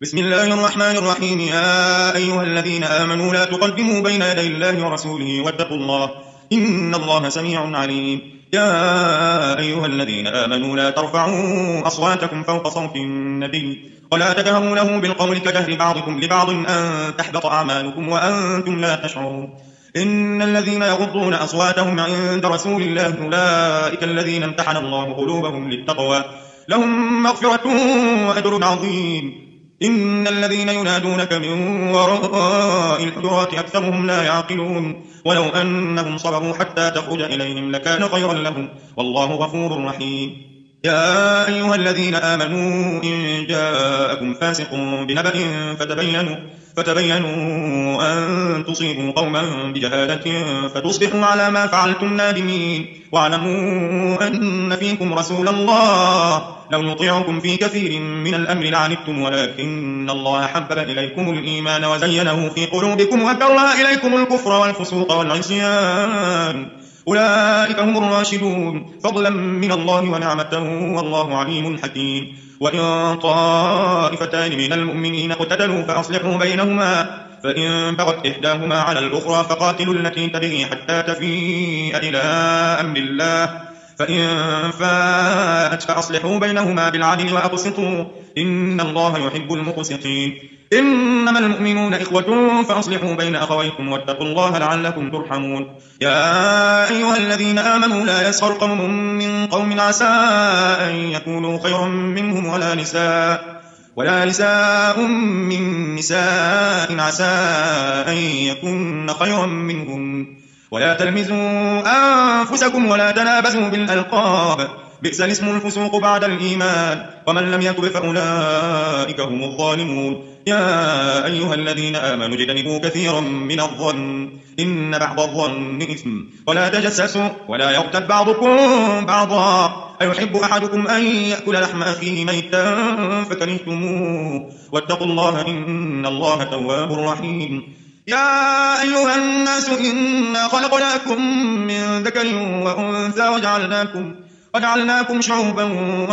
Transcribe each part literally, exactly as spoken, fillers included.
بسم الله الرحمن الرحيم. يا أيها الذين آمنوا لا تقدموا بين يدي الله ورسوله واتقوا الله إن الله سميع عليم. يا أيها الذين آمنوا لا ترفعوا أصواتكم فوق صوت النبي ولا تجهروا له بالقول كجهر بعضكم لبعض أن تحبط أعمالكم وأنتم لا تشعرون. إن الذين يغضون أصواتهم عند رسول الله أولئك الذين امتحن الله قلوبهم للتقوى لهم مغفرة وأجر عظيم. إن الذين ينادونك من وراء الحجرات أكثرهم لا يعقلون ولو أنهم صبروا حتى تخرج إليهم لكان خيرا لهم والله غفور رحيم. يا أيها الذين آمنوا إن جاءكم فاسق بنبأ فتبينوا فتبينوا أن تصيبوا قوما بجهالة فتصبحوا على ما فعلتم نادمين. واعلموا أن فيكم رسول الله لو يطيعكم في كثير من الأمر لعنتم ولكن الله حبب إليكم الإيمان وزينه في قلوبكم وكره إليكم الكفر والفسوق والعصيان أولئك هم الراشدون فضلا من الله ونعمته والله عليم حكيم. وإن طائفتان من المؤمنين اقتتلوا فأصلحوا بينهما فإن بغت إحداهما على الأخرى فقاتلوا التي تبغي حتى تفيء إلى أمر الله فإن فاءت فأصلحوا بينهما بالعدل وأقسطوا إن الله يحب المقسطين. إنما المؤمنون إخوة فأصلحوا بين أخويكم واتقوا الله لعلكم ترحمون. يا أيها الذين آمنوا لا يسخر قوم من قوم عسى أن يكونوا خيرا منهم ولا نساء ولا نساء من نساء عسى أن يكون خيرا منهم ولا تلمزوا أنفسكم ولا تنابزوا بالألقاب بئس الاسم الفسوق بعد الإيمان ومن لم يتب فأولئك هم الظالمون. يا أيها الذين آمنوا اجتنبوا كثيرا من الظن إن بعض الظن إثم ولا تجسسوا ولا يغتب بعضكم بعضا أيحب أحدكم أن يأكل لحم أخيه ميتا فكرهتموه واتقوا الله إن الله تواب رحيم. يا أيها الناس إنا خلقناكم من ذكر وأنثى وجعلناكم وجعلناكم شعوبا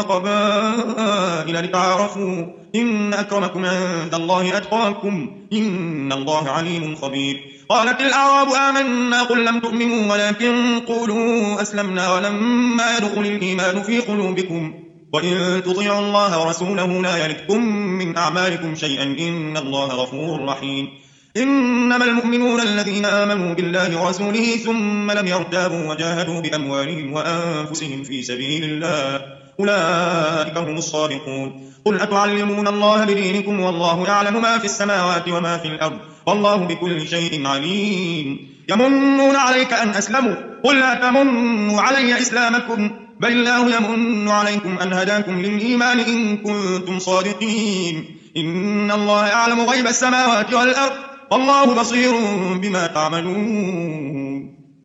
وقبائل لتعارفوا إن أكرمكم عند الله أتقاكم إن الله عليم خبير. قالت الأعراب آمنا قل لم تؤمنوا ولكن قولوا أسلمنا ولما يدخل الإيمان في قلوبكم وإن تطيعوا الله ورسوله لا يلتكم من أعمالكم شيئا إن الله غفور رحيم. إنما المؤمنون الذين آمنوا بالله ورسوله ثم لم يرتابوا وجاهدوا بأموالهم وأنفسهم في سبيل الله أولئك هم الصادقون. قل أتعلمون الله بدينكم والله يعلم ما في السماوات وما في الأرض والله بكل شيء عليم. يمنون عليك أن أسلموا قل لا تمنوا علي إسلامكم بل الله يمن عليكم أن هداكم للإيمان إن كنتم صادقين. إن الله يعلم غيب السماوات والأرض والله بصير بما تعملون.